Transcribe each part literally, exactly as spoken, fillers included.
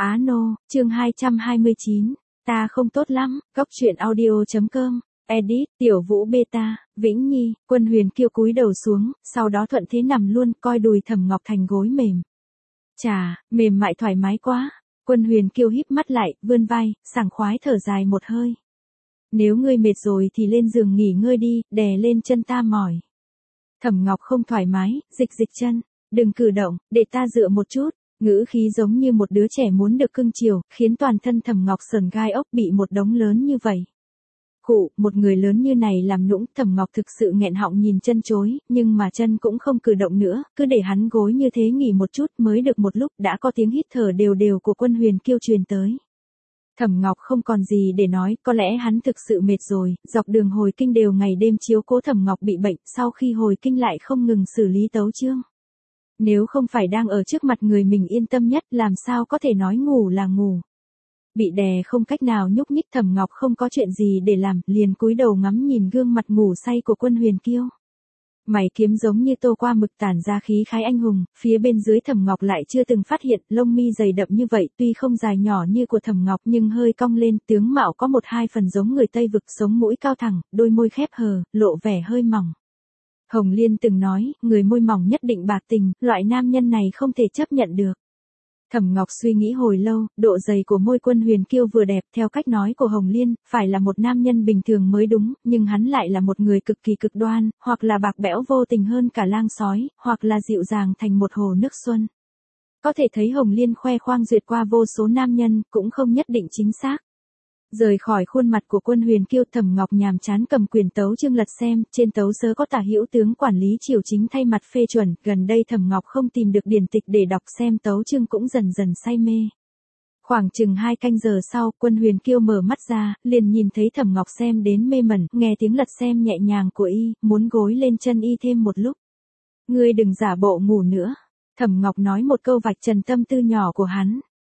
Á nô, chương hai trăm hai mươi chín, ta không tốt lắm, góc truyện audio chấm com, edit, tiểu vũ beta, Vĩnh Nhi, Quân Huyền Kiêu cúi đầu xuống, sau đó thuận thế nằm luôn, coi đùi Thẩm Ngọc thành gối mềm. Chà, mềm mại thoải mái quá. Quân Huyền Kiêu híp mắt lại, vươn vai, sảng khoái thở dài một hơi. Nếu ngươi mệt rồi thì lên giường nghỉ ngơi đi, đè lên chân ta mỏi. Thẩm Ngọc không thoải mái, dịch dịch chân, đừng cử động, để ta dựa một chút. Ngữ khí giống như một đứa trẻ muốn được cưng chiều, khiến toàn thân Thẩm Ngọc sờn gai ốc bị một đống lớn như vậy. Khụ, một người lớn như này làm nũng, Thẩm Ngọc thực sự nghẹn họng nhìn chân chối, nhưng mà chân cũng không cử động nữa, cứ để hắn gối như thế nghỉ một chút, mới được một lúc đã có tiếng hít thở đều đều của Quân Huyền Kiêu truyền tới. Thẩm Ngọc không còn gì để nói, có lẽ hắn thực sự mệt rồi, dọc đường hồi kinh đều ngày đêm chiếu cố Thẩm Ngọc bị bệnh, sau khi hồi kinh lại không ngừng xử lý tấu chương. Nếu không phải đang ở trước mặt người mình yên tâm nhất, làm sao có thể nói ngủ là ngủ. Bị đè không cách nào nhúc nhích, Thẩm Ngọc không có chuyện gì để làm, liền cúi đầu ngắm nhìn gương mặt ngủ say của Quân Huyền Kiêu. Mày kiếm giống như tô qua mực tản ra khí khái anh hùng, phía bên dưới Thẩm Ngọc lại chưa từng phát hiện, lông mi dày đậm như vậy, tuy không dài nhỏ như của Thẩm Ngọc nhưng hơi cong lên, tướng mạo có một hai phần giống người Tây vực, sống mũi cao thẳng, đôi môi khép hờ, lộ vẻ hơi mỏng. Hồng Liên từng nói, người môi mỏng nhất định bạc tình, loại nam nhân này không thể chấp nhận được. Thẩm Ngọc suy nghĩ hồi lâu, độ dày của môi Quân Huyền Kiêu vừa đẹp, theo cách nói của Hồng Liên, phải là một nam nhân bình thường mới đúng, nhưng hắn lại là một người cực kỳ cực đoan, hoặc là bạc bẽo vô tình hơn cả lang sói, hoặc là dịu dàng thành một hồ nước xuân. Có thể thấy Hồng Liên khoe khoang duyệt qua vô số nam nhân, cũng không nhất định chính xác. Rời khỏi khuôn mặt của Quân Huyền Kiêu, Thẩm Ngọc nhàm chán cầm quyển tấu chương lật xem, trên tấu sớ có tả hữu tướng quản lý triều chính thay mặt phê chuẩn, gần đây Thẩm Ngọc không tìm được điển tịch để đọc xem tấu chương cũng dần dần say mê. Khoảng chừng hai canh giờ sau, Quân Huyền Kiêu mở mắt ra, liền nhìn thấy Thẩm Ngọc xem đến mê mẩn, nghe tiếng lật xem nhẹ nhàng của y, muốn gối lên chân y thêm một lúc. Ngươi đừng giả bộ ngủ nữa. Thẩm Ngọc nói một câu vạch trần tâm tư nhỏ của hắn.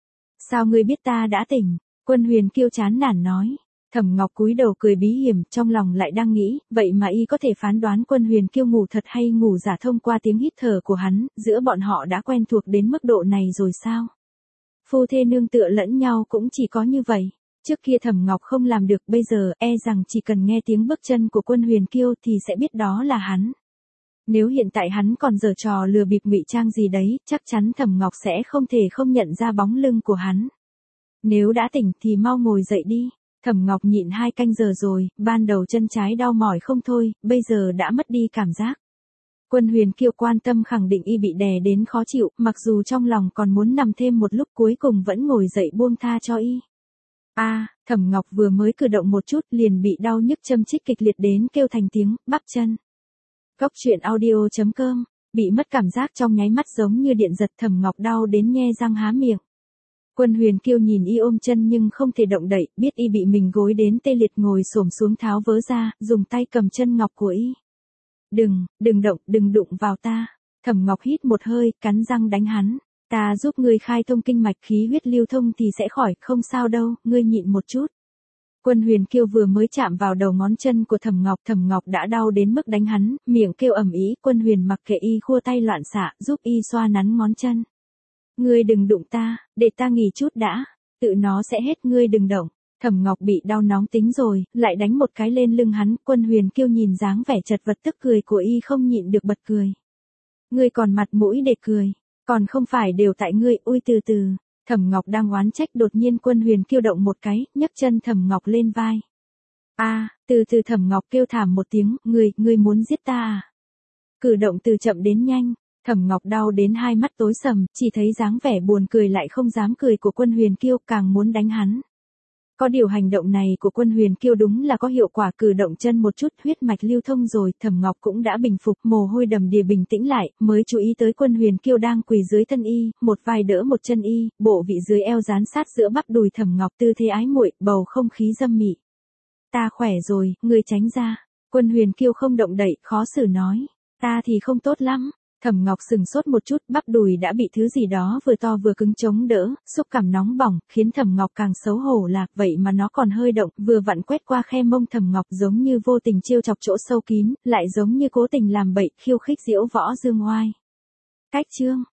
Sao ngươi biết ta đã tỉnh? Quân Huyền Kiêu chán nản nói. Thẩm Ngọc cúi đầu cười bí hiểm, trong lòng lại đang nghĩ, vậy mà y có thể phán đoán Quân Huyền Kiêu ngủ thật hay ngủ giả thông qua tiếng hít thở của hắn, giữa bọn họ đã quen thuộc đến mức độ này rồi sao? Phu thê nương tựa lẫn nhau cũng chỉ có như vậy. Trước kia Thẩm Ngọc không làm được, bây giờ e rằng chỉ cần nghe tiếng bước chân của Quân Huyền Kiêu thì sẽ biết đó là hắn. Nếu hiện tại hắn còn giở trò lừa bịp ngụy trang gì đấy, chắc chắn Thẩm Ngọc sẽ không thể không nhận ra bóng lưng của hắn. Nếu đã tỉnh thì mau ngồi dậy đi. Thẩm Ngọc nhịn hai canh giờ rồi, ban đầu chân trái đau mỏi không thôi, bây giờ đã mất đi cảm giác. Quân Huyền Kiêu quan tâm khẳng định y bị đè đến khó chịu, mặc dù trong lòng còn muốn nằm thêm một lúc, cuối cùng vẫn ngồi dậy buông tha cho y. A, à, Thẩm Ngọc vừa mới cử động một chút liền bị đau nhức châm chích kịch liệt đến kêu thành tiếng, bắp chân. Góc truyện audio chấm com, bị mất cảm giác trong nháy mắt giống như điện giật, Thẩm Ngọc đau đến nhe răng há miệng. Quân Huyền Kiêu nhìn y ôm chân nhưng không thể động đậy, biết y bị mình gối đến tê liệt, ngồi xổm xuống tháo vớ ra, dùng tay cầm chân ngọc của y. Đừng, đừng động, đừng đụng vào ta. Thẩm Ngọc hít một hơi, cắn răng đánh hắn. Ta giúp ngươi khai thông kinh mạch, khí huyết lưu thông thì sẽ khỏi, không sao đâu, ngươi nhịn một chút. Quân Huyền Kiêu vừa mới chạm vào đầu ngón chân của Thẩm Ngọc, Thẩm Ngọc đã đau đến mức đánh hắn, miệng kêu ầm ĩ. Quân Huyền mặc kệ y khua tay loạn xạ, giúp y xoa nắn ngón chân. Ngươi đừng đụng ta, để ta nghỉ chút đã, tự nó sẽ hết, ngươi đừng động. Thẩm Ngọc bị đau nóng tính rồi, lại đánh một cái lên lưng hắn. Quân Huyền Kiêu nhìn dáng vẻ chật vật tức cười của y không nhịn được bật cười. Ngươi còn mặt mũi để cười, còn không phải đều tại ngươi, ui từ từ. Thẩm Ngọc đang oán trách, đột nhiên Quân Huyền Kiêu động một cái, nhấc chân Thẩm Ngọc lên vai. A, à, từ từ. Thẩm Ngọc kêu thảm một tiếng, ngươi, ngươi muốn giết ta à? Cử động từ chậm đến nhanh. Thẩm Ngọc đau đến hai mắt tối sầm, chỉ thấy dáng vẻ buồn cười lại không dám cười của Quân Huyền Kiêu, càng muốn đánh hắn. Có điều hành động này của Quân Huyền Kiêu đúng là có hiệu quả, cử động chân một chút, huyết mạch lưu thông rồi, Thẩm Ngọc cũng đã bình phục, mồ hôi đầm đìa bình tĩnh lại, mới chú ý tới Quân Huyền Kiêu đang quỳ dưới thân y, một vai đỡ một chân y, bộ vị dưới eo dán sát giữa bắp đùi Thẩm Ngọc, tư thế ái muội, bầu không khí dâm mị. Ta khỏe rồi, ngươi tránh ra. Quân Huyền Kiêu không động đậy, khó xử nói. Ta thì không tốt lắm. Thẩm Ngọc sừng sốt một chút, bắp đùi đã bị thứ gì đó vừa to vừa cứng chống đỡ, xúc cảm nóng bỏng, khiến Thẩm Ngọc càng xấu hổ lạc, vậy mà nó còn hơi động, vừa vặn quét qua khe mông Thẩm Ngọc, giống như vô tình trêu chọc chỗ sâu kín, lại giống như cố tình làm bậy, khiêu khích diễu võ dương oai. Cách chương